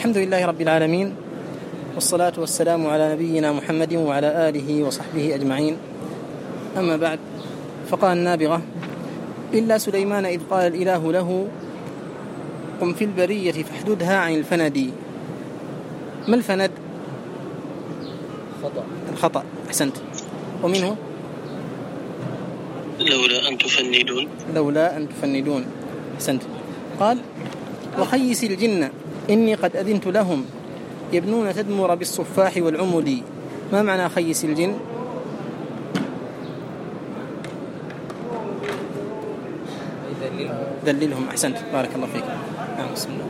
الحمد لله رب العالمين، والصلاة والسلام على نبينا محمد وعلى آله وصحبه أجمعين. أما بعد، فقال النابغة: إلا سليمان إذ قال الإله له قم في البرية فاحددها عن الفند. ما الفند؟ الخطأ. أحسنت. ومنه لولا أن تفندون. أحسنت. قال: وخيس الجن إني قد أذنت لهم يبنون تدمر بالصفاح والعمد. ما معنى خيس الجن؟ دللهم. أحسنت، بارك الله فيك. بسم الله.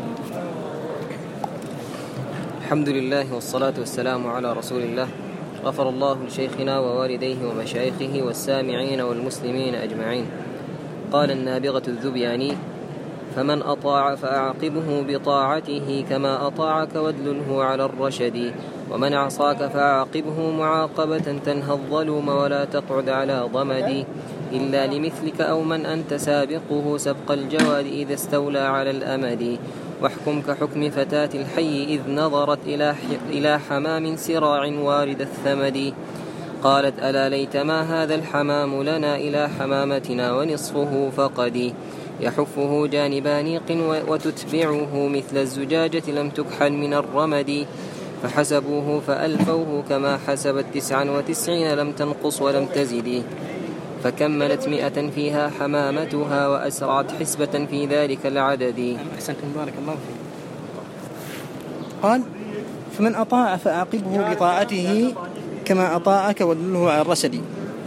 الحمد لله والصلاة والسلام على رسول الله. غفر الله لشيخنا ووالديه ومشايخه والسامعين والمسلمين أجمعين. قال النابغة الذبياني: فمن أطاع فأعقبه بطاعته كما أطاعك وادلله على الرشد، ومن عصاك فأعقبه معاقبة تنهى الظلوم ولا تقعد على ضمد، إلا لمثلك أو من أنت سابقه سبق الجواد إذا استولى على الأمد، واحكم كحكم فتاة الحي إذ نظرت إلى حمام سراع وارد الثمد. قالت: ألا ليت ما هذا الحمام لنا إلى حمامتنا ونصفه فقد، يحفه جانب نيق وتتبعه مثل الزجاجة لم تكحل من الرمد، فحسبوه فألفوه كما حسبت 99 لم تنقص ولم تزد، فكملت 100 فيها حمامتها وأسرعت حسبة في ذلك العدد. أحسنتم، بارك الله فيك. قال: فمن أطاع فأعقبه بطاعته كما أطاعك ودله على الرشد.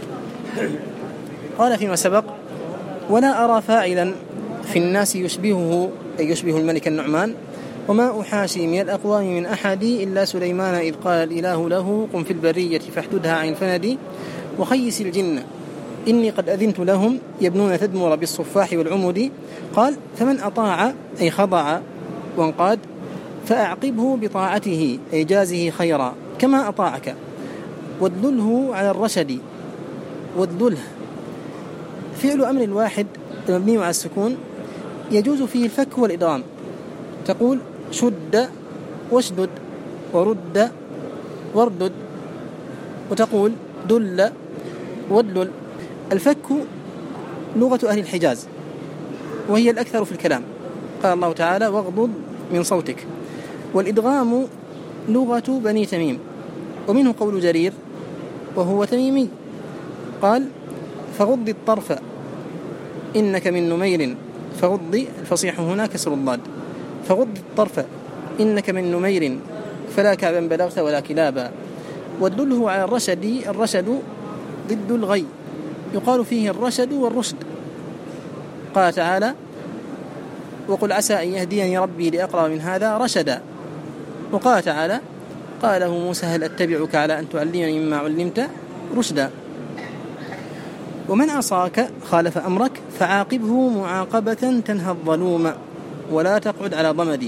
قال فيما سبق: ولا أرى فاعلا في الناس يشبهه، أي يشبه الملك النعمان، وما أحاشي من الأقوام من أحد إلا سليمان إذ قال الإله له قم في البرية فاحددها عن الفند، وخيس الجن إني قد أذنت لهم يبنون تدمر بالصفاح والعمد. قال: فمن أطاع أي خضع وانقاد، فأعقبه بطاعته أي جازه خيرا كما أطاعك، وادلله على الرشد. وادلله فعل أمر الواحد مبني على السكون يجوز فيه الفك والإدغام. تقول: شد واشدد، ورد واردد، وتقول: دل وادلل. الفك لغة أهل الحجاز وهي الأكثر في الكلام، قال الله تعالى: واغضض من صوتك. والإدغام لغة بني تميم، ومنه قول جرير وهو تميمي، قال: فغض الطرف إنك من نمير. فغض الفصيح هنا كسر الضاد. فغض الطرف إنك من نمير فلا كعبا بلغت ولا كلابا. وادله على الرشد. الرشد ضد الغي، يقال فيه الرشد والرشد. قال تعالى: وقل عسى أن يهديني ربي لأقرب من هذا رشدا. وقال تعالى: قال له موسى: هل أتبعك على أن تعلمني مما علمت رشدا. ومن عصاك خالف أمرك فعاقبه معاقبة تنهى الظلوم ولا تقعد على ضمد.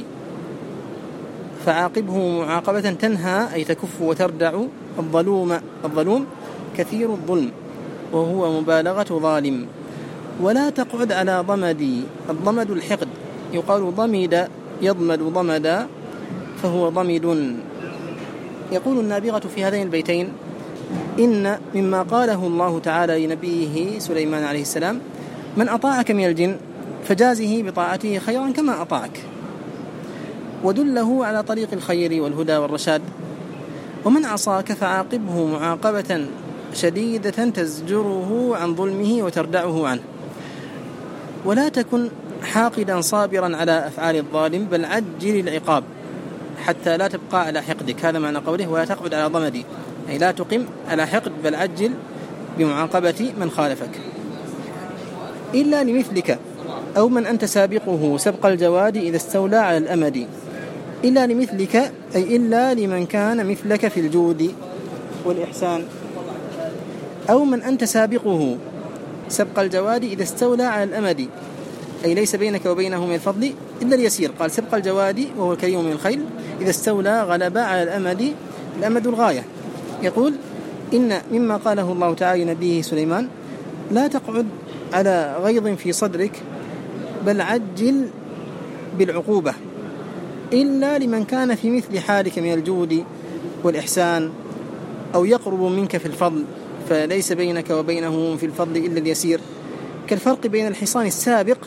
فعاقبه معاقبة تنهى أي تكف وتردع الظلوم كثير الظلم وهو مبالغة ظالم. ولا تقعد على ضمد. الضمد الحقد، يقال ضمد يضمد ضمدا فهو ضمد. يقول النابغة في هذين البيتين: إن مما قاله الله تعالى لنبيه سليمان عليه السلام: من أطاعك من الجن فجازه بطاعته خيرا كما أطاعك، ودله على طريق الخير والهدى والرشاد. ومن عصاك فعاقبه معاقبة شديدة تزجره عن ظلمه وتردعه عنه. ولا تكن حاقدا صابرا على أفعال الظالم، بل عجل العقاب حتى لا تبقى على حقدك. هذا معنى قوله: ولا تقعد على ضمدي، أي لا تقم على حقد، بل عجل بمعاقبة من خالفك. إلا لمثلك أو من أنت سابقه سبق الجواد إذا استولى على الأمد. إلا لمثلك أي إلا لمن كان مثلك في الجود والإحسان، أو من أنت سابقه سبق الجواد إذا استولى على الأمد، أي ليس بينك وبينه من الفضل إلا اليسير. قال: سبق الجواد وهو الكريم من الخيل إذا استولى غلب على الأمد، الأمد الغاية. يقول: إن مما قاله الله تعالى لنبيه سليمان: لا تقعد على غيظ في صدرك، بل عجل بالعقوبة إلا لمن كان في مثل حالك من الجود والإحسان أو يقرب منك في الفضل فليس بينك وبينه في الفضل إلا اليسير، كالفرق بين الحصان السابق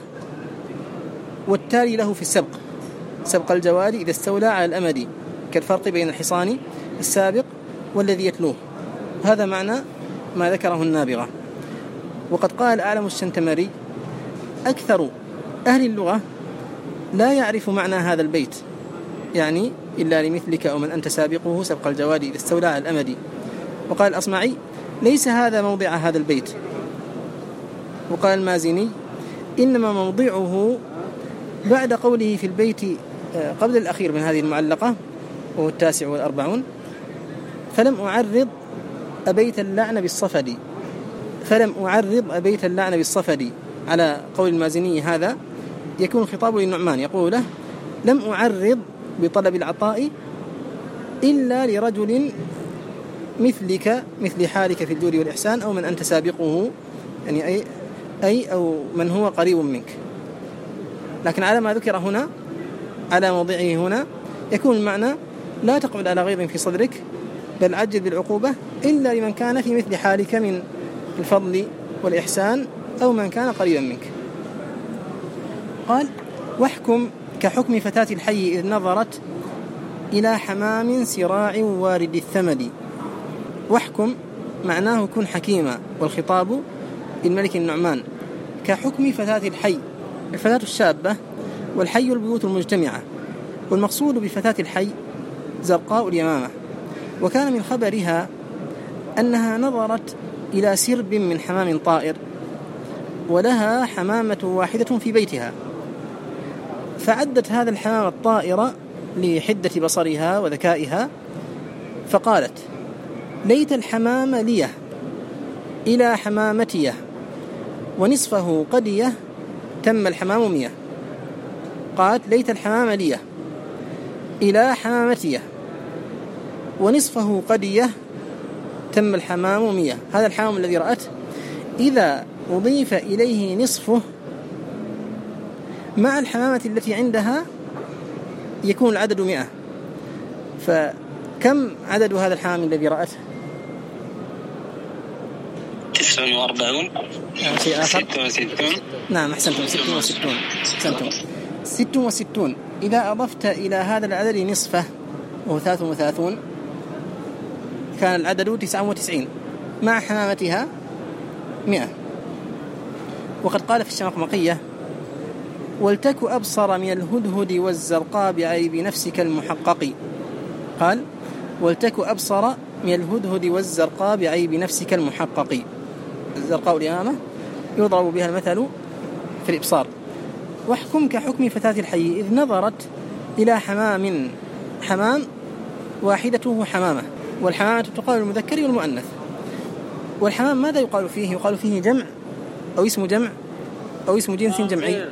والتالي له في السبق، سبق الجواد إذا استولى على الأمد، كالفرق بين الحصان السابق والذي يتلوه. هذا معنى ما ذكره النابغة. وقد قال أعلم الشنتمري: أكثر أهل اللغة لا يعرف معنى هذا البيت، يعني إلا لمثلك أو من أنت سابقه سبق الجواد إذا استولى على الأمد. وقال الأصمعي: ليس هذا موضع هذا البيت. وقال المازني: إنما موضعه بعد قوله في البيت قبل الأخير من هذه المعلقة وهو 49، فلم أعرض أبيت اللعن بالصفد. فلم أعرض أبيت اللعن بالصفد، على قول المازني هذا يكون خطاب للنعمان، يقول له: لم أعرض بطلب العطاء إلا لرجل مثلك مثل حالك في الجود والإحسان أو من أنت سابقه، يعني أي أو من هو قريب منك. لكن على ما ذكر هنا على موضعه هنا يكون المعنى: لا تقعد على غيظ في صدرك بل عجل بالعقوبة إلا لمن كان في مثل حالك من الفضل والإحسان أو من كان قريبا منك. قال: واحكم كحكم فتاة الحي إذ نظرت إلى حمام سراع وارد الثمد. واحكم معناه كن حكيما، والخطاب للملك النعمان، كحكم فتاة الحي، الفتاة الشابة، والحي البيوت المجتمعة، والمقصود بفتاة الحي زرقاء اليمامة. وكان من خبرها أنها نظرت إلى سرب من حمام طائر، ولها حمامة واحدة في بيتها، فعدت هذا الحمام الطائر لحدة بصرها وذكائها، فقالت: ليت الحمام ليه إلى حمامتيه ونصفه قديه تم الحمام 100. قالت: ليت الحمام ليه إلى حمامتيه ونصفه قديه تم الحمام 100. هذا الحمام الذي رأته إذا أضيف إليه نصفه مع الحمامة التي عندها يكون العدد 100. فكم عدد هذا الحمام الذي رأته؟ 49. شيء آخر؟ 66. نعم أحسنتم، 66. أحسنتم، 66. إذا أضفت إلى هذا العدد نصفه وهو 33 كان العدد 99 مع حمامتها 100. وقد قال في الشمقمقية: ولتك أبصر من الهدهد والزرقاء بعيب نفسك المحقق. قال: ولتك أبصر من الهدهد والزرقاء بعيب نفسك المحقق. الزرقاء اليمامة يضرب بها المثل في الإبصار. واحكم كحكم فتاة الحي إذ نظرت إلى حمام واحدته حمامة، والحمامة تقال المذكر والمؤنث. والحمام ماذا يقال فيه؟ يقال فيه جمع أو اسم جمع أو اسم جنس جمعي؟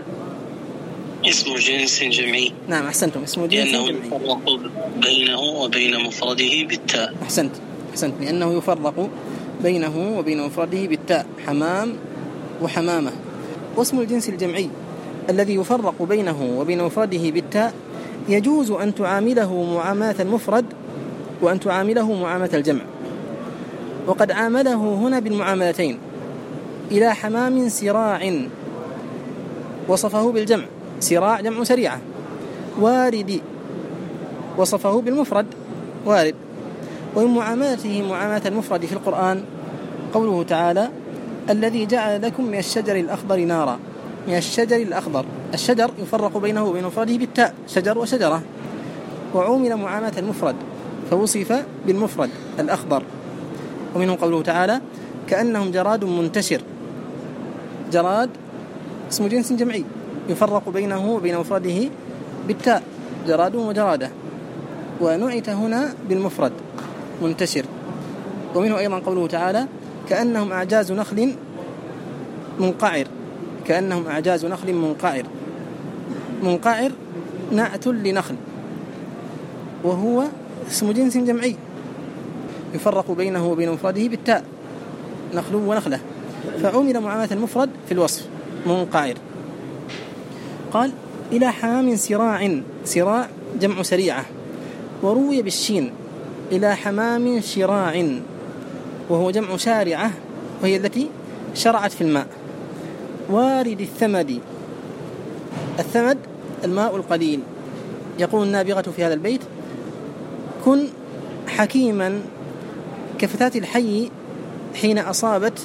اسم جنس جمعي. نعم أحسنتم، اسم جنس لأنه جمعي، يفرق بينه وبين مفرده بالتاء. أحسنت، لأنه يفرق بينه وبين مفرده بالتاء، حمام وحمامة. واسم الجنس الجمعي الذي يفرق بينه وبين مفرده بالتاء يجوز أن تعامله معاملة المفرد وأن تعامله معاملة الجمع. وقد عامله هنا بالمعاملتين. إلى حمام سراع وصفه بالجمع، سراع جمع سريعة. وارد وصفه بالمفرد، وارد. ومن معاملته معاملة المفرد في القرآن قوله تعالى: الذي جعل لكم من الشجر الأخضر نارا. من الشجر الأخضر، الشجر يفرق بينه وبين مفرده بالتاء، شجر وشجرة. وعومل معاملة المفرد فوصف بالمفرد الأخضر. ومنه قوله تعالى: كأنهم جراد منتشر. جراد اسم جنس جمعي يفرق بينه وبين مفرده بالتاء، جراد وجرادة، ونعت هنا بالمفرد منتشر. ومنه أيضا قوله تعالى: كأنهم أعجاز نخل منقعر. كأنهم أعجاز نخل منقعر. منقعر نعت لنخل وهو اسم جنس جمعي يفرق بينه وبين مفرده بالتاء، نخل ونخلة، فعمل معاملة المفرد في الوصف منقعر. قال: إلى حمام سراع. سراع جمع سريعة، وروي بالشين إلى حمام شراع، وهو جمع شارعة وهي التي شرعت في الماء. وارد الثمد، الثمد الماء القليل. يقول النابغة في هذا البيت: كن حكيما كفتاة الحي حين أصابت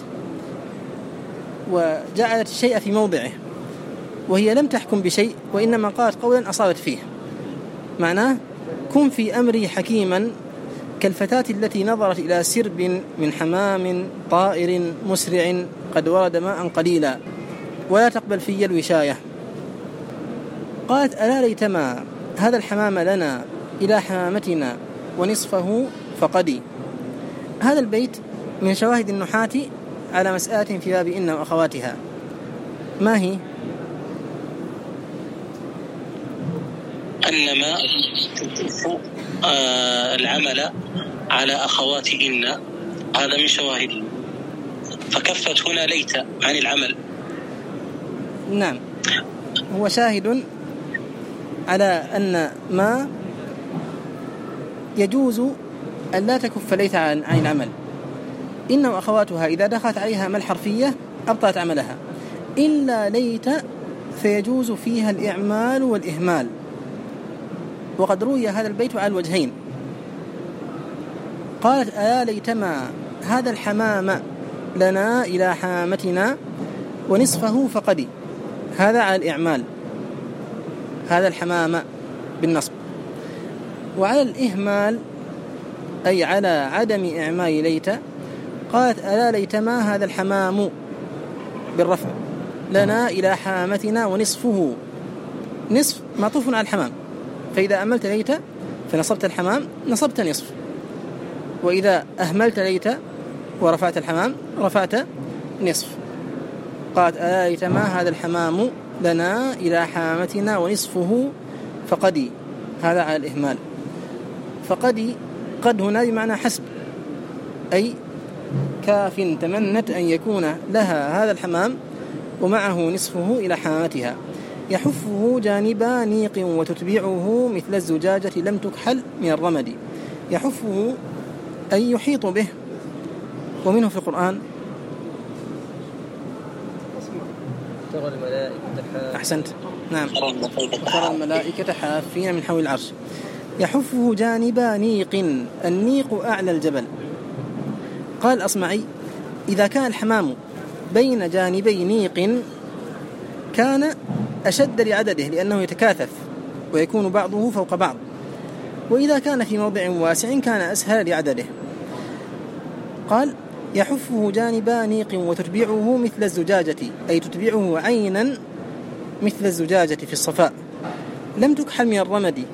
وجعلت الشيء في موضعه، وهي لم تحكم بشيء وإنما قالت قولا أصابت فيه. معناه: كن في أمري حكيما كالفتاة التي نظرت إلى سرب من حمام طائر مسرع قد ورد ماء قليلا ولا تقبل في الوشاية. قالت: ألا ليتما هذا الحمام لنا إلى حمامتنا ونصفه فقدي. هذا البيت من شواهد النحاة على مسألة في باب إن وأخواتها. ما هي؟ أنما تكف العمل على أخوات إن، هذا من شواهد، فكفت هنا ليت عن العمل. نعم، هو شاهد على أن ما يجوز أن لا تكف ليت عن العمل. إن وأخواتها إذا دخلت عليها ما الحرفية أبطلت عملها، إلا ليت فيجوز فيها الإعمال والإهمال. وقد روي هذا البيت على الوجهين. قالت: ألا ليتما هذا الحمام لنا إلى حامتنا ونصفه فقدي، هذا على الإعمال، هذا الحمام بالنصب. وعلى الإهمال أي على عدم إعمال ليت، قالت: ألا ليتما هذا الحمام بالرفع لنا إلى حامتنا ونصفه، نصف معطوف على الحمام، فإذا أملت ليت فنصبت الحمام نصبت نصف، وإذا أهملت ليت ورفعت الحمام رفعت نصف. قالت: ألا ليتما هذا الحمام لنا إلى حامتنا ونصفه فقدي، هذا على الإهمال. فقدي قد هنا بمعنى حسب، أي كاف تمنت أن يكون لها هذا الحمام ومعه نصفه إلى حامتها. يحفه جانبا نيق وتتبعه مثل الزجاجة لم تكحل من الرمد. يحفه أي يحيط به. ومنه في القرآن: ترى الملائكة أحسنت، نعم، ترى الملائكة حافين من حول العرش. يحفه جانبا نيق، النيق أعلى الجبل. قال الأصمعي: إذا كان الحمام بين جانبي نيق كان أشد لعدده لأنه يتكاثف ويكون بعضه فوق بعض، وإذا كان في موضع واسع كان أسهل لعدده. قال: يحفه جانبا نيق وتتبعه مثل الزجاجة، أي تتبعه عينا مثل الزجاجة في الصفاء. لم تكحل من الرمد،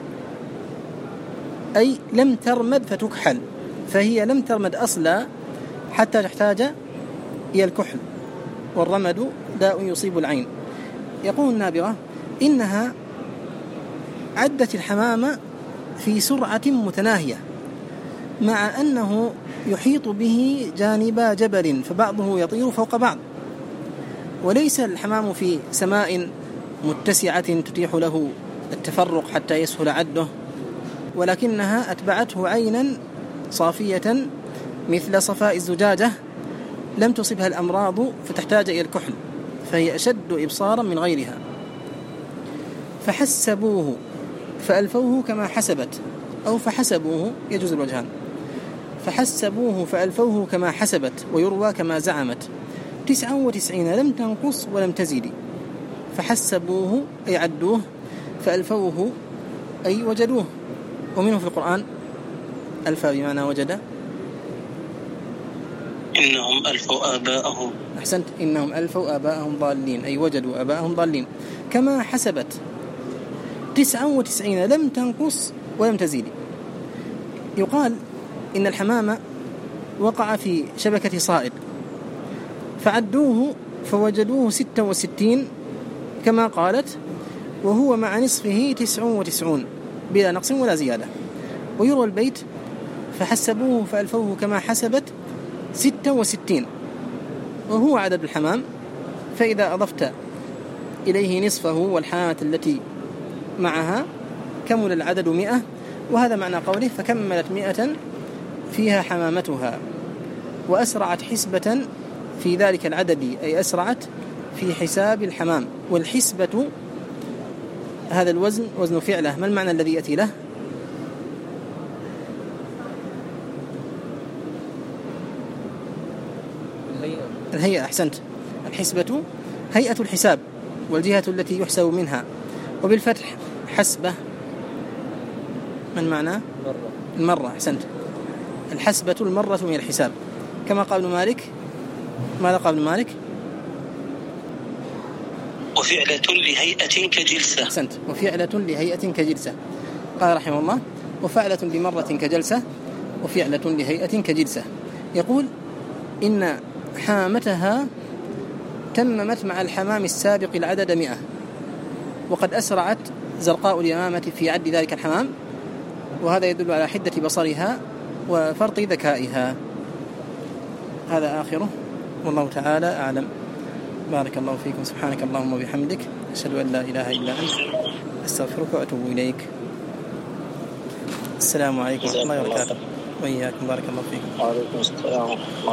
أي لم ترمد فتكحل، فهي لم ترمد أصلا حتى تحتاج إلى الكحل، والرمد داء يصيب العين. يقول النابغة: إنها عدت الحمام في سرعة متناهية، مع أنه يحيط به جانب جبل فبعضه يطير فوق بعض، وليس الحمام في سماء متسعة تتيح له التفرق حتى يسهل عده، ولكنها أتبعته عينا صافية مثل صفاء الزجاجة لم تصبها الأمراض فتحتاج إلى الكحل، فهي أشد إبصارا من غيرها. فحسبوه فألفوه كما حسبت، أو فحسبوه يجوز الوجهان. فحسبوه فألفوه كما حسبت، ويروى كما زعمت 99 لم تنقص ولم تزيد. فحسبوه أي عدوه، فألفوه أي وجدوه. ومنه في القرآن ألفا بمعنى وجد. إنهم ألفوا آباءهم. أحسنت، إنهم ألفوا آباءهم ضالين، أي وجدوا آباءهم ضالين. كما حسبت 99 لم تنقص ولم تزيد. يقال إن الحمام وقع في شبكة صائد فعدوه فوجدوه 66 كما قالت، وهو مع نصفه 99 بلا نقص ولا زيادة. ويروى البيت: فحسبوه فألفوه كما حسبت 66، وهو عدد الحمام. فإذا أضفت إليه نصفه والحامة التي معها كمل العدد 100. وهذا معنى قوله فكملت 100 فيها حمامتها، وأسرعت حسبة في ذلك العدد، أي أسرعت في حساب الحمام. والحسبة هذا الوزن وزن فعله، ما المعنى الذي يأتي له؟ الهيئة. أحسنت. الحسبة هيئة الحساب والجهة التي يحسب منها، وبالفتح حسبة من معنى المرة. أحسنت. الحسبة المرة من الحساب، كما قال ابن مالك. ماذا قال ابن مالك؟ وفعلة لهيئة كجلسة. أحسنت. وفعلة لهيئة كجلسة. قال رحمه الله وفعلة لمرة كجلسة وفعلة لهيئة كجلسة. يقول إن حامتها تممت مع الحمام السابق العدد 100، وقد أسرعت زرقاء اليمامة في عد ذلك الحمام، وهذا يدل على حدة بصرها وفرط ذكائها. هذا آخره، والله تعالى أعلم. بارك الله فيكم. سبحانك اللهم وبحمدك، أشهد أن لا إله إلا أنت، أستغفرك وأتوب إليك. السلام عليكم ورحمة الله وبركاته. وإياكم. بارك الله فيكم. وعليكم السلام.